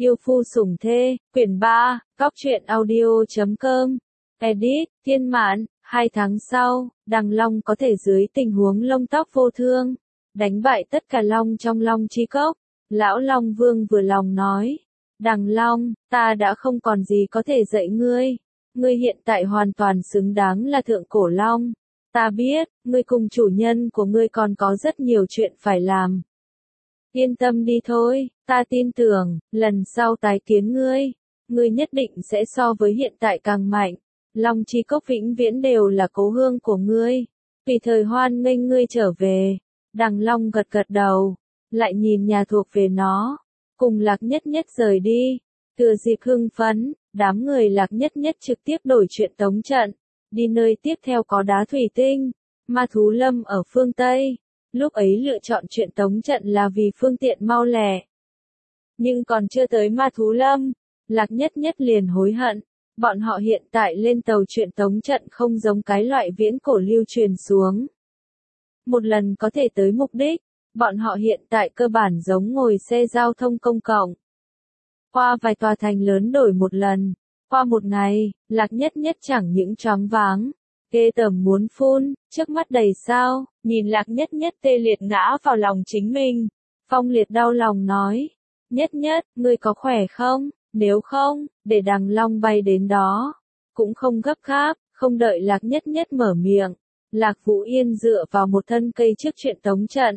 Yêu phu sủng thê, quyển 3, Cóc truyện audio.com. Edit, Thiên Mạn. 2 tháng sau, Đằng Long có thể dưới tình huống lông tóc vô thương, đánh bại tất cả long trong Long Chi Cốc. Lão Long Vương vừa lòng nói, Đằng Long, ta đã không còn gì có thể dạy ngươi. Ngươi hiện tại hoàn toàn xứng đáng là thượng cổ long. Ta biết, ngươi cùng chủ nhân của ngươi còn có rất nhiều chuyện phải làm. Yên tâm đi thôi, ta tin tưởng, lần sau tái kiến ngươi nhất định sẽ so với hiện tại càng mạnh. Long Chi Cốc vĩnh viễn đều là cố hương của ngươi. Tùy thời hoan nghênh ngươi trở về. Đằng Long gật gật đầu, lại nhìn nhà thuộc về nó, cùng Lạc Nhất Nhất rời đi. Thừa dịp hưng phấn, đám người Lạc Nhất Nhất trực tiếp đổi chuyện tống trận, đi nơi tiếp theo có đá thủy tinh, Ma Thú Lâm ở phương Tây. Lúc ấy lựa chọn chuyện tống trận là vì phương tiện mau lẹ. Nhưng còn chưa tới Ma Thú Lâm, Lạc Nhất Nhất liền hối hận. Bọn họ hiện tại lên tàu chuyện tống trận không giống cái loại viễn cổ lưu truyền xuống. Một lần có thể tới mục đích, bọn họ hiện tại cơ bản giống ngồi xe giao thông công cộng. Qua vài tòa thành lớn đổi một lần, qua một ngày, Lạc Nhất Nhất chẳng những choáng váng, ghê tởm muốn phun, trước mắt đầy sao, nhìn Lạc Nhất Nhất tê liệt ngã vào lòng chính mình. Phong Liệt đau lòng nói, Nhất Nhất, ngươi có khỏe không? Nếu không, để Đằng Long bay đến đó. Cũng không gấp gáp, không đợi Lạc Nhất Nhất mở miệng. Lạc Vũ Yên dựa vào một thân cây trước chuyện tống trận.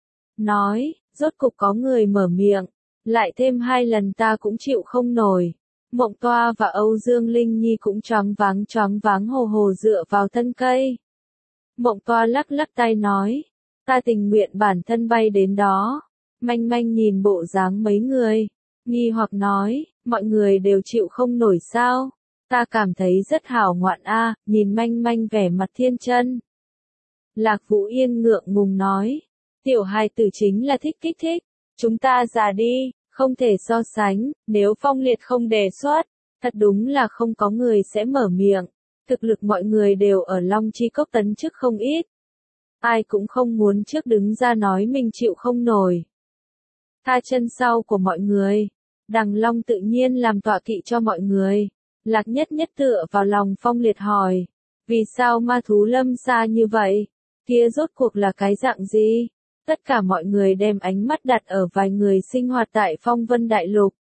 Nói, rốt cục có người mở miệng. Lại thêm 2 lần ta cũng chịu không nổi. Mộng Toa và Âu Dương Linh Nhi cũng choáng váng hồ hồ dựa vào thân cây. Mộng Toa lắc lắc tay nói, ta tình nguyện bản thân bay đến đó. Manh Manh nhìn bộ dáng mấy người, nghi hoặc nói, mọi người đều chịu không nổi sao? Ta cảm thấy rất hảo ngoạn a, nhìn Manh Manh vẻ mặt thiên chân. Lạc Vũ Yên ngượng ngùng nói, tiểu hài tử chính là thích kích thích, chúng ta già đi, không thể so sánh, nếu Phong Liệt không đề xuất, thật đúng là không có người sẽ mở miệng. Thực lực mọi người đều ở Long Chi Cốc tấn chức không ít. Ai cũng không muốn trước đứng ra nói mình chịu không nổi. Tha chân sau của mọi người. Đằng Long tự nhiên làm tọa kỵ cho mọi người. Lạc Nhất Nhất tựa vào lòng Phong Liệt hỏi. Vì sao Ma Thú Lâm xa như vậy? Kia rốt cuộc là cái dạng gì? Tất cả mọi người đem ánh mắt đặt ở vài người sinh hoạt tại Phong Vân Đại Lục.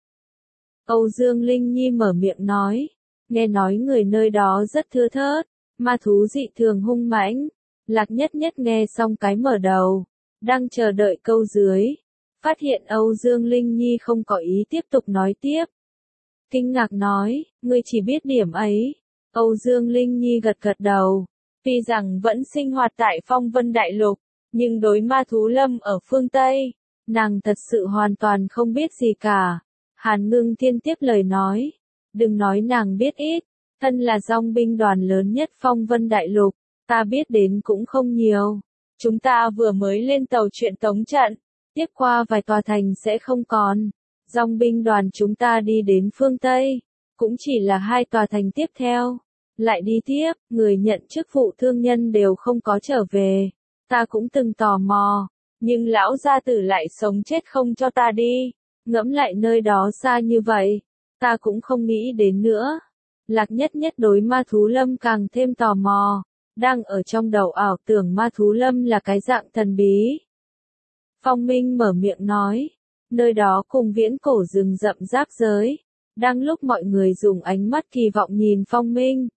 Âu Dương Linh Nhi mở miệng nói. Nghe nói người nơi đó rất thưa thớt. Ma thú dị thường hung mãnh. Lạc Nhất Nhất nghe xong cái mở đầu. Đang chờ đợi câu dưới. Phát hiện Âu Dương Linh Nhi không có ý tiếp tục nói tiếp. Kinh ngạc nói, ngươi chỉ biết điểm ấy. Âu Dương Linh Nhi gật gật đầu. Tuy rằng vẫn sinh hoạt tại Phong Vân Đại Lục, nhưng đối Ma Thú Lâm ở phương Tây, nàng thật sự hoàn toàn không biết gì cả. Hàn Ngưng Thiên tiếp lời nói, đừng nói nàng biết ít, thân là dòng binh đoàn lớn nhất Phong Vân Đại Lục, ta biết đến cũng không nhiều. Chúng ta vừa mới lên tàu chuyện tống trận. Tiếp qua vài tòa thành sẽ không còn. Dòng binh đoàn chúng ta đi đến phương Tây, cũng chỉ là 2 tòa thành tiếp theo. Lại đi tiếp, người nhận chức vụ thương nhân đều không có trở về. Ta cũng từng tò mò, nhưng lão gia tử lại sống chết không cho ta đi. Ngẫm lại nơi đó xa như vậy, ta cũng không nghĩ đến nữa. Lạc Nhất Nhất đối Ma Thú Lâm càng thêm tò mò, đang ở trong đầu ảo tưởng Ma Thú Lâm là cái dạng thần bí. Phong Minh mở miệng nói, nơi đó cùng viễn cổ rừng rậm rác giới. Đang lúc mọi người dùng ánh mắt kỳ vọng nhìn Phong Minh.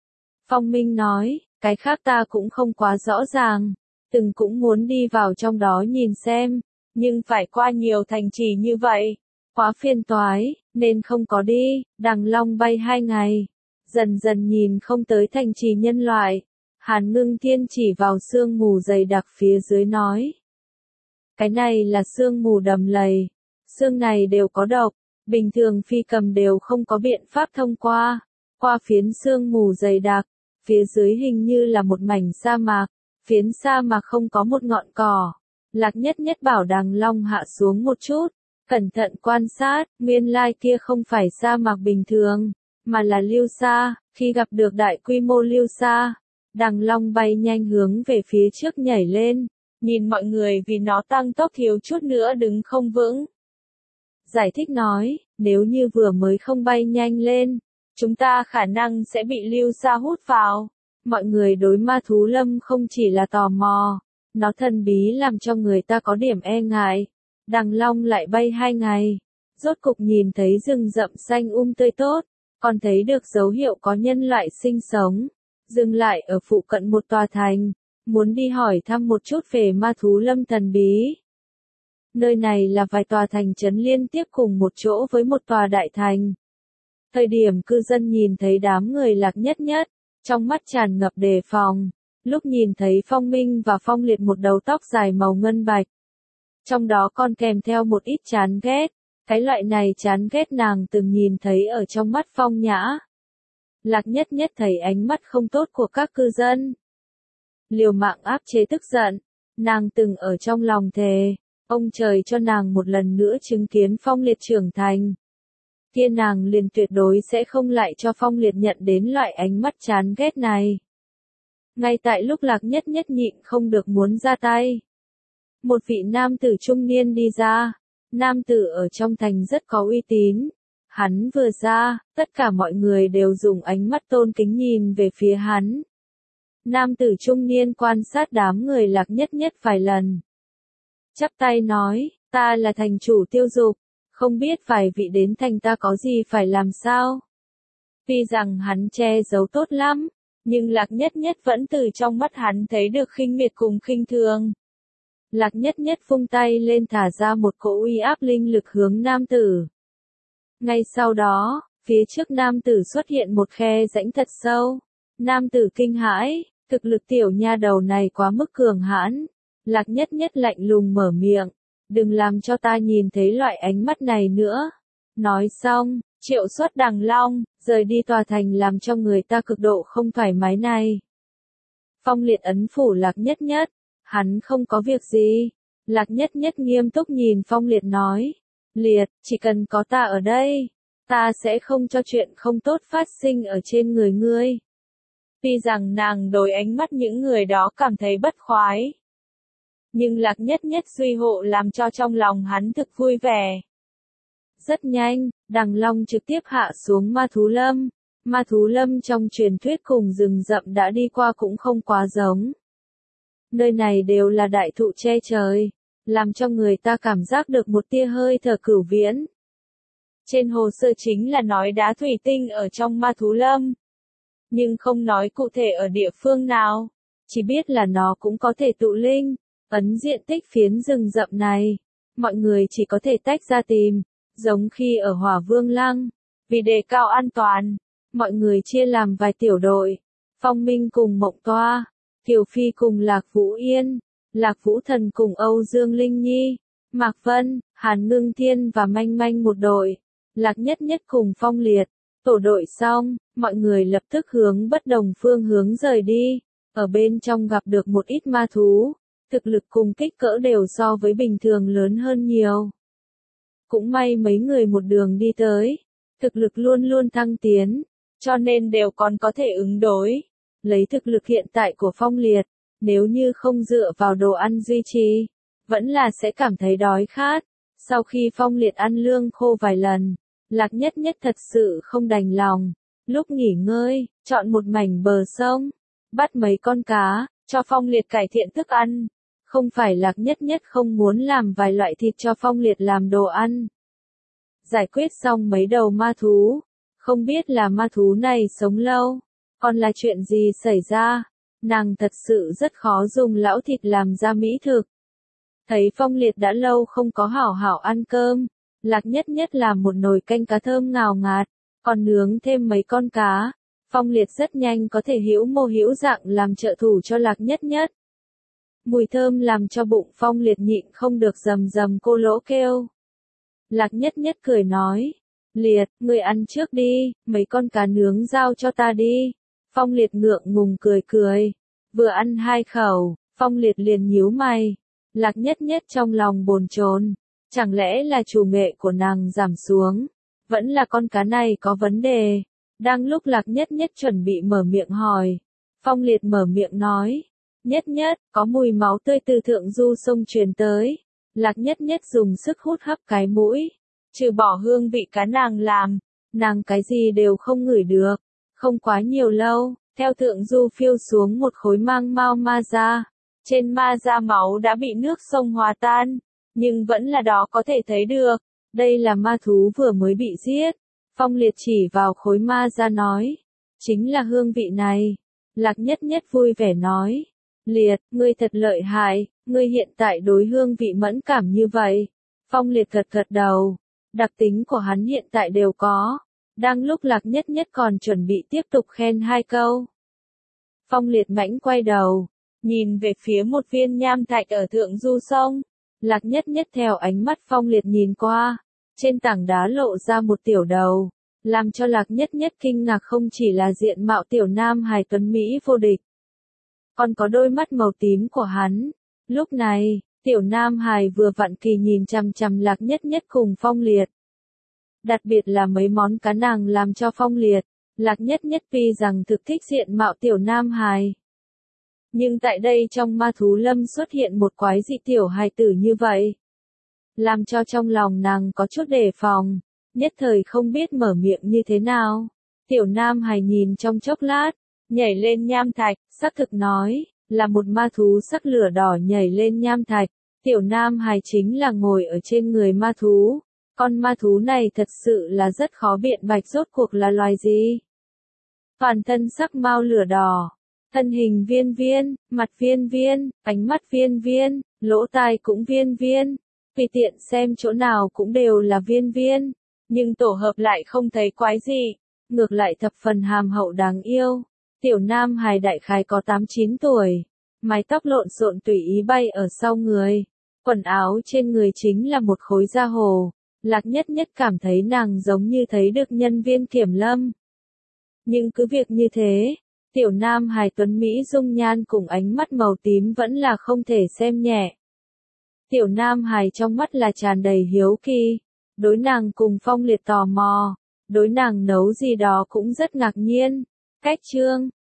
Phong Minh nói, cái khác ta cũng không quá rõ ràng, từng cũng muốn đi vào trong đó nhìn xem, nhưng phải qua nhiều thành trì như vậy, quá phiền toái, nên không có đi. Đằng Long bay 2 ngày, dần dần nhìn không tới thành trì nhân loại. Hàn Ngưng Thiên chỉ vào sương mù dày đặc phía dưới nói. Cái này là sương mù đầm lầy, sương này đều có độc, bình thường phi cầm đều không có biện pháp thông qua. Qua phiến sương mù dày đặc, phía dưới hình như là một mảnh sa mạc, phiến sa mạc không có một ngọn cỏ. Lạc Nhất Nhất bảo Đằng Long hạ xuống một chút, cẩn thận quan sát, nguyên lai kia không phải sa mạc bình thường, mà là lưu sa. Khi gặp được đại quy mô lưu sa, Đằng Long bay nhanh hướng về phía trước nhảy lên. Nhìn mọi người vì nó tăng tốc thiếu chút nữa đứng không vững. Giải thích nói, nếu như vừa mới không bay nhanh lên, chúng ta khả năng sẽ bị lưu sa hút vào. Mọi người đối ma thú lâm không chỉ là tò mò, nó thần bí làm cho người ta có điểm e ngại. Đằng long lại bay 2 ngày, rốt cục nhìn thấy rừng rậm xanh tươi tốt, còn thấy được dấu hiệu có nhân loại sinh sống, dừng lại ở phụ cận một tòa thành, muốn đi hỏi thăm một chút về ma thú lâm thần bí. Nơi này là vài tòa thành trấn liên tiếp cùng một chỗ với một tòa đại thành. Thời điểm cư dân nhìn thấy đám người Lạc Nhất Nhất, trong mắt tràn ngập đề phòng, lúc nhìn thấy Phong Minh và Phong Liệt một đầu tóc dài màu ngân bạch. Trong đó còn kèm theo một ít chán ghét, cái loại này chán ghét nàng từng nhìn thấy ở trong mắt Phong Nhã. Lạc Nhất Nhất thấy ánh mắt không tốt của các cư dân. Liều mạng áp chế tức giận, nàng từng ở trong lòng thề, ông trời cho nàng một lần nữa chứng kiến Phong Liệt trưởng thành. Kia nàng liền tuyệt đối sẽ không lại cho Phong Liệt nhận đến loại ánh mắt chán ghét này. Ngay tại lúc Lạc Nhất Nhất nhịn không được muốn ra tay, một vị nam tử trung niên đi ra. Nam tử ở trong thành rất có uy tín. Hắn vừa ra, tất cả mọi người đều dùng ánh mắt tôn kính nhìn về phía hắn. Nam tử trung niên quan sát đám người Lạc Nhất Nhất vài lần. Chắp tay nói, ta là thành chủ Tiêu Dục, không biết vài vị đến thành ta có gì phải làm sao. Tuy rằng hắn che giấu tốt lắm, nhưng Lạc Nhất Nhất vẫn từ trong mắt hắn thấy được khinh miệt cùng khinh thường. Lạc Nhất Nhất vung tay lên thả ra một cỗ uy áp linh lực hướng nam tử. Ngay sau đó, phía trước nam tử xuất hiện một khe rãnh thật sâu. Nam tử kinh hãi, thực lực tiểu nha đầu này quá mức cường hãn. Lạc Nhất Nhất lạnh lùng mở miệng, đừng làm cho ta nhìn thấy loại ánh mắt này nữa. Nói xong, triệu xuất Đằng Long, rời đi tòa thành làm cho người ta cực độ không thoải mái này. Phong Liệt ấn phủ Lạc Nhất Nhất, hắn không có việc gì. Lạc Nhất Nhất nghiêm túc nhìn Phong Liệt nói, Liệt, chỉ cần có ta ở đây, ta sẽ không cho chuyện không tốt phát sinh ở trên người ngươi. Tuy rằng nàng đối ánh mắt những người đó cảm thấy bất khoái, nhưng Lạc Nhất Nhất duy hộ làm cho trong lòng hắn thực vui vẻ. Rất nhanh, Đằng Long trực tiếp hạ xuống ma thú lâm. Ma thú lâm trong truyền thuyết cùng rừng rậm đã đi qua cũng không quá giống. Nơi này đều là đại thụ che trời, làm cho người ta cảm giác được một tia hơi thở cửu viễn. Trên hồ sơ chính là nói đá thủy tinh ở trong ma thú lâm, nhưng không nói cụ thể ở địa phương nào, chỉ biết là nó cũng có thể tụ linh, ấn diện tích phiến rừng rậm này. Mọi người chỉ có thể tách ra tìm, giống khi ở Hỏa Vương Lăng. Vì đề cao an toàn, mọi người chia làm vài tiểu đội. Phong Minh cùng Mộng Toa, Kiều Phi cùng Lạc Vũ Yên, Lạc Vũ Thần cùng Âu Dương Linh Nhi, Mạc Vân, Hàn Ngưng Thiên và Manh Manh một đội. Lạc Nhất Nhất cùng Phong Liệt, tổ đội xong, mọi người lập tức hướng bất đồng phương hướng rời đi. Ở bên trong gặp được một ít ma thú, thực lực cùng kích cỡ đều so với bình thường lớn hơn nhiều. Cũng may mấy người một đường đi tới, thực lực luôn luôn thăng tiến, cho nên đều còn có thể ứng đối. Lấy thực lực hiện tại của Phong Liệt, nếu như không dựa vào đồ ăn duy trì, vẫn là sẽ cảm thấy đói khát. Sau khi Phong Liệt ăn lương khô vài lần, Lạc Nhất Nhất thật sự không đành lòng. Lúc nghỉ ngơi, chọn một mảnh bờ sông, bắt mấy con cá, cho Phong Liệt cải thiện thức ăn. Không phải Lạc Nhất Nhất không muốn làm vài loại thịt cho Phong Liệt làm đồ ăn. Giải quyết xong mấy đầu ma thú, không biết là ma thú này sống lâu, còn là chuyện gì xảy ra, nàng thật sự rất khó dùng lão thịt làm ra mỹ thực. Thấy Phong Liệt đã lâu không có hảo hảo ăn cơm, Lạc Nhất Nhất làm một nồi canh cá thơm ngào ngạt, còn nướng thêm mấy con cá. Phong Liệt rất nhanh có thể hữu mô hữu dạng làm trợ thủ cho Lạc Nhất Nhất. Mùi thơm làm cho bụng Phong Liệt nhịn không được rầm rầm cô lỗ kêu. Lạc Nhất Nhất cười nói, Liệt, ngươi ăn trước đi, mấy con cá nướng giao cho ta đi. Phong Liệt ngượng ngùng cười cười, vừa ăn 2 khẩu, Phong Liệt liền nhíu mày. Lạc Nhất Nhất trong lòng bồn chồn, chẳng lẽ là chủ nghệ của nàng giảm xuống, vẫn là con cá này có vấn đề. Đang lúc Lạc Nhất Nhất chuẩn bị mở miệng hỏi, Phong Liệt mở miệng nói, Nhất Nhất, có mùi máu tươi từ thượng du sông truyền tới. Lạc Nhất Nhất dùng sức hút hấp cái mũi, trừ bỏ hương vị cá nàng cái gì đều không ngửi được. Không quá nhiều lâu, theo thượng du phiêu xuống một khối mang mao ma da. Trên ma da máu đã bị nước sông hòa tan, nhưng vẫn là đó có thể thấy được. Đây là ma thú vừa mới bị giết. Phong Liệt chỉ vào khối ma da nói. Chính là hương vị này. Lạc Nhất Nhất vui vẻ nói. Liệt, ngươi thật lợi hại, ngươi hiện tại đối hương vị mẫn cảm như vậy. Phong Liệt gật gật đầu. Đặc tính của hắn hiện tại đều có. Đang lúc Lạc Nhất Nhất còn chuẩn bị tiếp tục khen 2 câu. Phong Liệt mãnh quay đầu, nhìn về phía một viên nham thạch ở thượng du sông. Lạc Nhất Nhất theo ánh mắt Phong Liệt nhìn qua. Trên tảng đá lộ ra một tiểu đầu. Làm cho Lạc Nhất Nhất kinh ngạc không chỉ là diện mạo tiểu nam hài tuấn Mỹ vô địch. Còn có đôi mắt màu tím của hắn. Lúc này, tiểu nam hài vừa vặn kỳ nhìn chằm chằm Lạc Nhất Nhất cùng Phong Liệt. Đặc biệt là mấy món cá nàng làm cho Phong Liệt. Lạc Nhất Nhất tuy rằng thực thích diện mạo tiểu nam hài. Nhưng tại đây trong ma thú lâm xuất hiện một quái dị tiểu hài tử như vậy. Làm cho trong lòng nàng có chút đề phòng. Nhất thời không biết mở miệng như thế nào. Tiểu nam hài nhìn trong chốc lát, nhảy lên nham thạch, xác thực nói, là một ma thú sắc lửa đỏ nhảy lên nham thạch. Tiểu nam hài chính là ngồi ở trên người ma thú. Con ma thú này thật sự là rất khó biện bạch rốt cuộc là loài gì. Toàn thân sắc mao lửa đỏ, thân hình viên viên, mặt viên viên, ánh mắt viên viên, lỗ tai cũng viên viên. Tùy tiện xem chỗ nào cũng đều là viên viên. Nhưng tổ hợp lại không thấy quái gì, ngược lại thập phần hàm hậu đáng yêu. Tiểu nam hài đại khái có 8-9 tuổi, mái tóc lộn xộn tùy ý bay ở sau người, quần áo trên người chính là một khối da hồ. Lạc Nhất Nhất cảm thấy nàng giống như thấy được nhân viên kiểm lâm. Nhưng cứ việc như thế, tiểu nam hài tuấn Mỹ dung nhan cùng ánh mắt màu tím vẫn là không thể xem nhẹ. Tiểu nam hài trong mắt là tràn đầy hiếu kỳ. Đối nàng cùng Phong Liệt tò mò, đối nàng nấu gì đó cũng rất ngạc nhiên. Cách chương